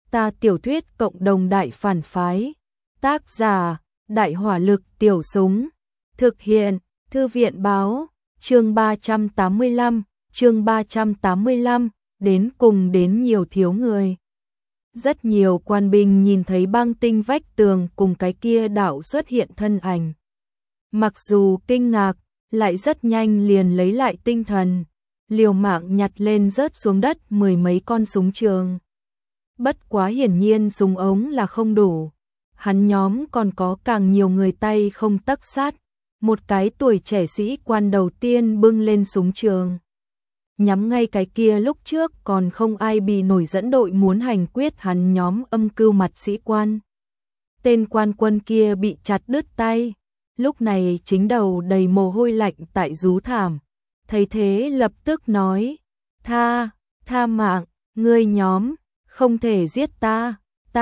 Ta tiểu thuyết cộng đồng đại phản phái. Tác giả, Đại Hỏa Lực Tiểu Súng. Thực hiện, Thư viện báo, chương 385, đến cùng đến nhiều thiếu người. Rất nhiều quan binh nhìn thấy băng tinh vách tường cùng cái kia đạo xuất hiện thân ảnh. Mặc dù kinh ngạc, lại rất nhanh liền lấy lại tinh thần, liều mạng nhặt lên rớt xuống đất 10 mấy con súng trường. Bất quá hiển nhiên súng ống là không đủ, hắn nhóm còn có càng nhiều người tay không tấc sát. Một cái tuổi trẻ sĩ quan đầu tiên bưng lên súng trường, nhắm ngay cái kia lúc trước còn không ai bị nổi dẫn đội muốn hành quyết hắn nhóm âm cưu mặt sĩ quan. Tên quan quân kia bị chặt đứt tay, lúc này chính đầu đầy mồ hôi lạnh tại rú thảm. Thấy thế lập tức nói, tha mạng, ngươi nhóm, không thể giết ta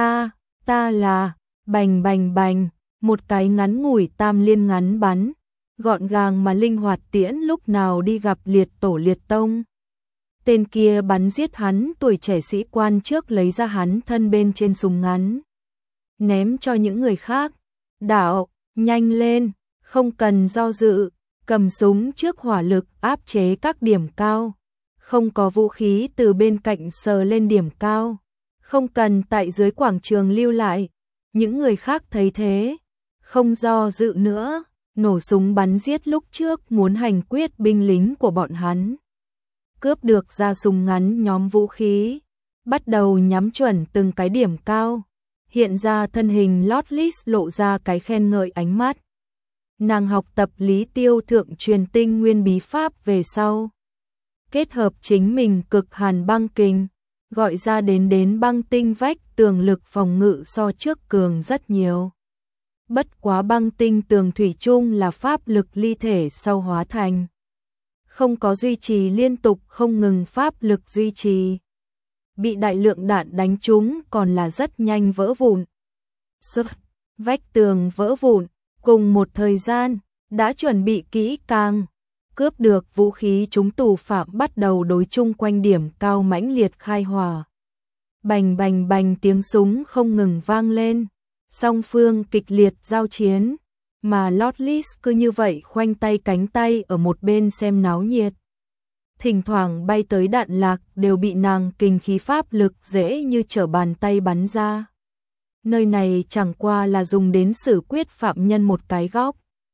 là, bành bành bành, một cái ngắn ngủi tam liên ngắn bắn, gọn gàng mà linh hoạt tiễn lúc nào đi gặp liệt tổ liệt tông. Tên kia bắn giết hắn tuổi trẻ sĩ quan trước lấy ra hắn thân bên trên súng ngắn, ném cho những người khác. Đạo, nhanh lên, không cần do dự, cầm súng trước hỏa lực áp chế các điểm cao. Không có vũ khí từ bên cạnh sờ lên điểm cao, không cần tại dưới quảng trường lưu lại. Những người khác thấy thế, không do dự nữa, nổ súng bắn giết lúc trước muốn hành quyết binh lính của bọn hắn. Cướp được ra súng ngắn nhóm vũ khí, bắt đầu nhắm chuẩn từng cái điểm cao. Hiện ra thân hình Lotless lộ ra cái khen ngợi ánh mắt. Nàng học tập Lý Tiêu thượng truyền tinh nguyên bí pháp về sau, kết hợp chính mình cực hàn băng kình, gọi ra đến băng tinh vách tường lực phòng ngự so trước cường rất nhiều. Bất quá băng tinh tường thủy chung là pháp lực ly thể sau hóa thành, không có duy trì liên tục không ngừng pháp lực duy trì. Bị đại lượng đạn đánh trúng còn là rất nhanh vỡ vụn. Vách tường vỡ vụn, cùng một thời gian, đã chuẩn bị kỹ càng, cướp được vũ khí chúng tù phạm bắt đầu đối chung quanh điểm cao mãnh liệt khai hỏa. Bành bành bành tiếng súng không ngừng vang lên, song phương kịch liệt giao chiến, mà Lotless cứ như vậy khoanh tay cánh tay ở một bên xem náo nhiệt. Thỉnh thoảng bay tới đạn lạc đều bị nàng kình khí pháp lực dễ như trở bàn tay bắn ra. Nơi này chẳng qua là dùng đến xử quyết phạm nhân một cái góc,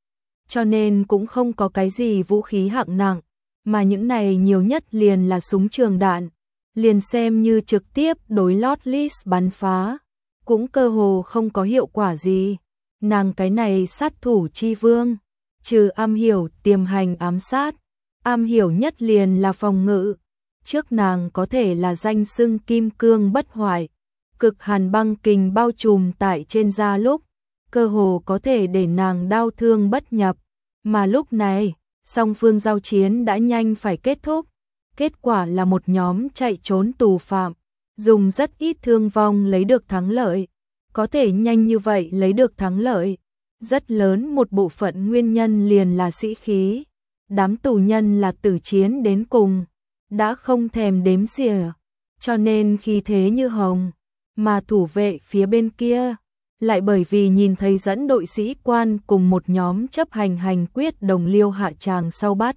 cho nên cũng không có cái gì vũ khí hạng nặng, mà những này nhiều nhất liền là súng trường đạn, liền xem như trực tiếp đối Lotless bắn phá, cũng cơ hồ không có hiệu quả gì. Nàng cái này sát thủ chi vương, trừ am hiểu tiềm hành ám sát, am hiểu nhất liền là phòng ngự. Trước nàng có thể là danh xưng kim cương bất hoại, cực hàn băng kình bao trùm tại trên da lúc, cơ hồ có thể để nàng đau thương bất nhập. Mà lúc này, song phương giao chiến đã nhanh phải kết thúc. Kết quả là một nhóm chạy trốn tù phạm, dùng rất ít thương vong lấy được thắng lợi. Có thể nhanh như vậy lấy được thắng lợi, rất lớn một bộ phận nguyên nhân liền là sĩ khí. Đám tù nhân là tử chiến đến cùng, đã không thèm đếm xỉa, cho nên khí thế như hồng. Mà thủ vệ phía bên kia, lại bởi vì nhìn thấy dẫn đội sĩ quan cùng một nhóm chấp hành quyết đồng liêu hạ tràng sau bắt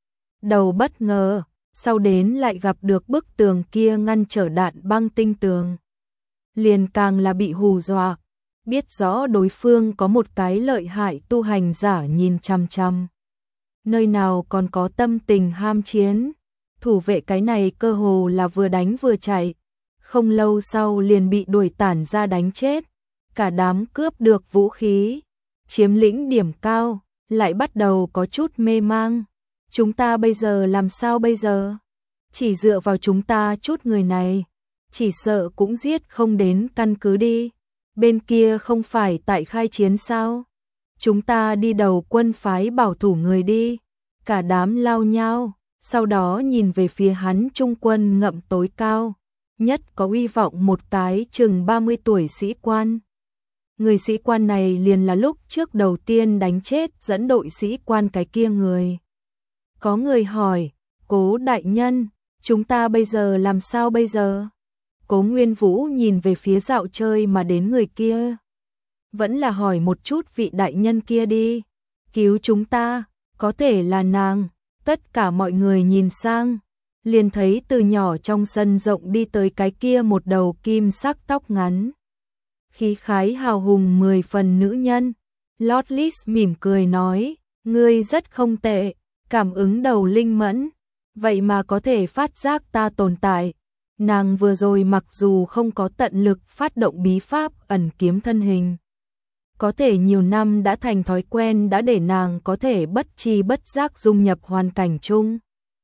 đầu bất ngờ, sau đến lại gặp được bức tường kia ngăn trở đạn băng tinh tường. Liền càng là bị hù dọa, biết rõ đối phương có một cái lợi hại tu hành giả nhìn chằm chằm. Nơi nào còn có tâm tình ham chiến, thủ vệ cái này cơ hồ là vừa đánh vừa chạy, không lâu sau liền bị đuổi tản ra đánh chết. Cả đám cướp được vũ khí, chiếm lĩnh điểm cao, lại bắt đầu có chút mê mang. Chúng ta bây giờ làm sao bây giờ? Chỉ dựa vào chúng ta chút người này, chỉ sợ cũng giết không đến căn cứ đi. Bên kia không phải tại khai chiến sao? Chúng ta đi đầu quân phái bảo thủ người đi. Cả đám lao nhau, sau đó nhìn về phía hắn trung quân ngậm tối cao, nhất có uy vọng một cái chừng 30 tuổi sĩ quan. Người sĩ quan này liền là lúc trước đầu tiên đánh chết dẫn đội sĩ quan cái kia người. Có người hỏi, Cố đại nhân, chúng ta bây giờ làm sao bây giờ? Cố Nguyên Vũ nhìn về phía dạo chơi mà đến người kia. Vẫn là hỏi một chút vị đại nhân kia đi. Cứu chúng ta, có thể là nàng. Tất cả mọi người nhìn sang, liền thấy từ nhỏ trong sân rộng đi tới cái kia một đầu kim sắc tóc ngắn. Khí khái hào hùng 10 phần nữ nhân. Lord Lis mỉm cười nói, ngươi rất không tệ, cảm ứng đầu linh mẫn, vậy mà có thể phát giác ta tồn tại. Nàng vừa rồi mặc dù không có tận lực phát động bí pháp ẩn kiếm thân hình, có thể nhiều năm đã thành thói quen đã để nàng có thể bất tri bất giác dung nhập hoàn cảnh chung.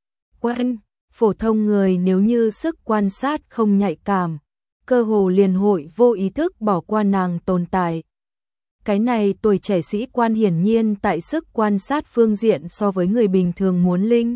Phổ thông người nếu như sức quan sát không nhạy cảm, cơ hồ liền hội vô ý thức bỏ qua nàng tồn tại. Cái này tuổi trẻ sĩ quan hiển nhiên tại sức quan sát phương diện so với người bình thường muốn linh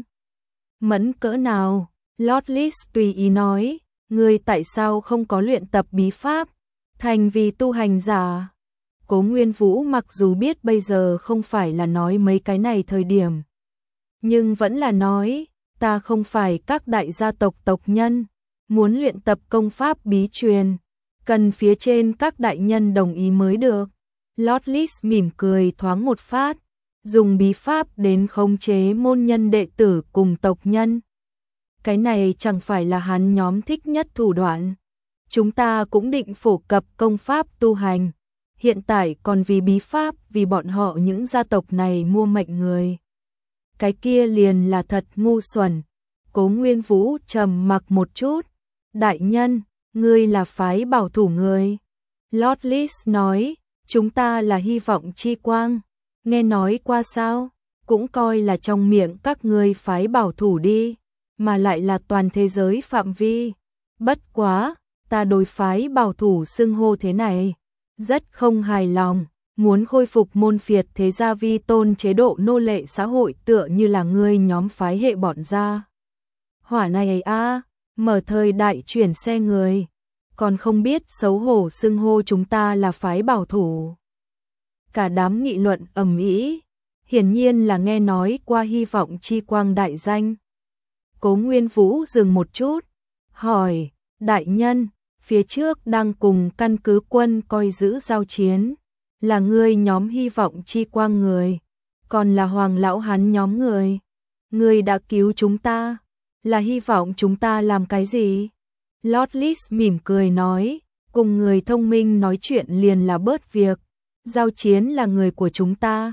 mẫn cỡ nào. Lord Lis tùy ý nói, ngươi tại sao không có luyện tập bí pháp, thành vì tu hành giả. Cố Nguyên Vũ mặc dù biết bây giờ không phải là nói mấy cái này thời điểm, nhưng vẫn là nói, ta không phải các đại gia tộc tộc nhân, muốn luyện tập công pháp bí truyền, cần phía trên các đại nhân đồng ý mới được. Lord Lis mỉm cười thoáng một phát, dùng bí pháp đến khống chế môn nhân đệ tử cùng tộc nhân. Cái này chẳng phải là hắn nhóm thích nhất thủ đoạn. Chúng ta cũng định phổ cập công pháp tu hành, hiện tại còn vì bí pháp, vì bọn họ những gia tộc này mua mệnh người. Cái kia liền là thật ngu xuẩn. Cố Nguyên Vũ trầm mặc một chút, đại nhân, ngươi là phái bảo thủ người. Lord Lis nói, chúng ta là hy vọng chi quang, nghe nói qua sao, cũng coi là trong miệng các ngươi phái bảo thủ đi, mà lại là toàn thế giới phạm vi. Bất quá, ta đối phái bảo thủ xưng hô thế này, rất không hài lòng, muốn khôi phục môn phiệt thế gia vi tôn chế độ nô lệ xã hội tựa như là ngươi nhóm phái hệ bọn gia. Hỏa này mở thời đại chuyển xe người, còn không biết xấu hổ xưng hô chúng ta là phái bảo thủ. Cả đám nghị luận ầm ĩ, hiển nhiên là nghe nói qua hy vọng chi quang đại danh. Cố Nguyên Vũ dừng một chút, hỏi, đại nhân, phía trước đang cùng căn cứ quân coi giữ giao chiến, là ngươi nhóm hy vọng chi quang người, còn là Hoàng lão hắn nhóm người. Ngươi đã cứu chúng ta, là hy vọng chúng ta làm cái gì? Lord Lis mỉm cười nói, cùng người thông minh nói chuyện liền là bớt việc, giao chiến là người của chúng ta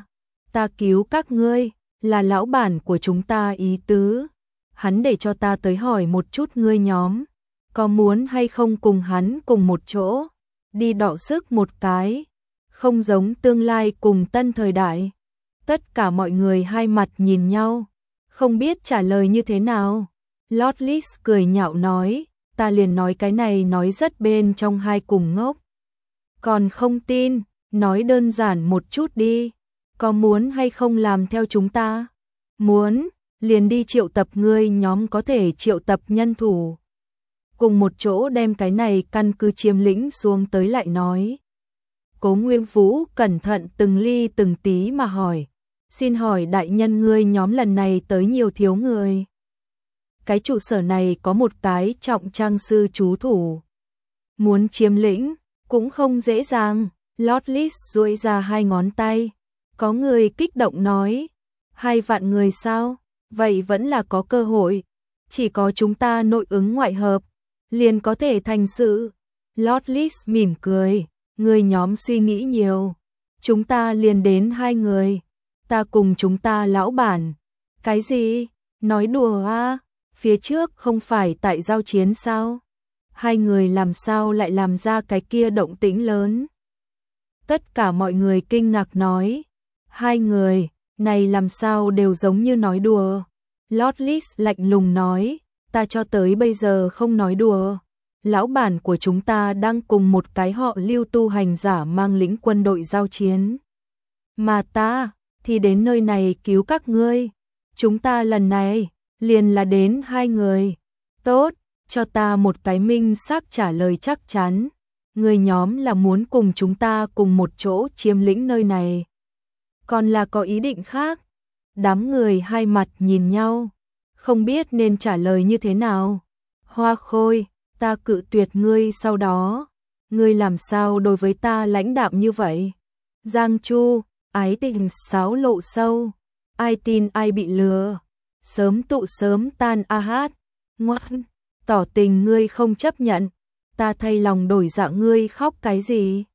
cứu các ngươi, là lão bản của chúng ta ý tứ. Hắn để cho ta tới hỏi một chút ngươi nhóm, có muốn hay không cùng hắn cùng một chỗ, đi đọ sức một cái, không giống tương lai cùng tân thời đại. Tất cả mọi người hai mặt nhìn nhau, không biết trả lời như thế nào. Lord Lis cười nhạo nói, ta liền nói cái này nói rất bên trong hai cùng ngốc. Còn không tin, nói đơn giản một chút đi, có muốn hay không làm theo chúng ta? Muốn, liền đi triệu tập ngươi nhóm có thể triệu tập nhân thủ. Cùng một chỗ đem cái này căn cứ chiếm lĩnh xuống tới lại nói. Cố Nguyên Vũ cẩn thận từng ly từng tí mà hỏi, xin hỏi đại nhân ngươi nhóm lần này tới nhiều thiếu người? Cái trụ sở này có một cái trọng trang sư trú thủ, muốn chiếm lĩnh cũng không dễ dàng. Lord Lis duỗi ra hai ngón tay, có người kích động nói, 2 vạn người sao? Vậy vẫn là có cơ hội, chỉ có chúng ta nội ứng ngoại hợp, liền có thể thành sự. Lord Lis mỉm cười, người nhóm suy nghĩ nhiều, chúng ta liền đến 2 người, ta cùng chúng ta lão bản. Cái gì? Nói đùa phía trước không phải tại giao chiến sao? 2 người làm sao lại làm ra cái kia động tĩnh lớn? Tất cả mọi người kinh ngạc nói, 2 người, này làm sao đều giống như nói đùa. Lord Lis lạnh lùng nói, ta cho tới bây giờ không nói đùa. Lão bản của chúng ta đang cùng một cái họ Lưu tu hành giả mang lĩnh quân đội giao chiến. Mà ta, thì đến nơi này cứu các ngươi. Chúng ta lần này, liền là đến 2 người. Tốt, cho ta một cái minh xác trả lời chắc chắn. Người nhóm là muốn cùng chúng ta cùng một chỗ chiếm lĩnh nơi này, còn là có ý định khác? Đám người hai mặt nhìn nhau, không biết nên trả lời như thế nào. Hoa Khôi, ta cự tuyệt ngươi sau đó, ngươi làm sao đối với ta lãnh đạm như vậy? Giang Chu, ái tình xáo lộ sâu, ai tin ai bị lừa, sớm tụ sớm tan a hát, ngoan, tỏ tình ngươi không chấp nhận, ta thay lòng đổi dạ ngươi khóc cái gì?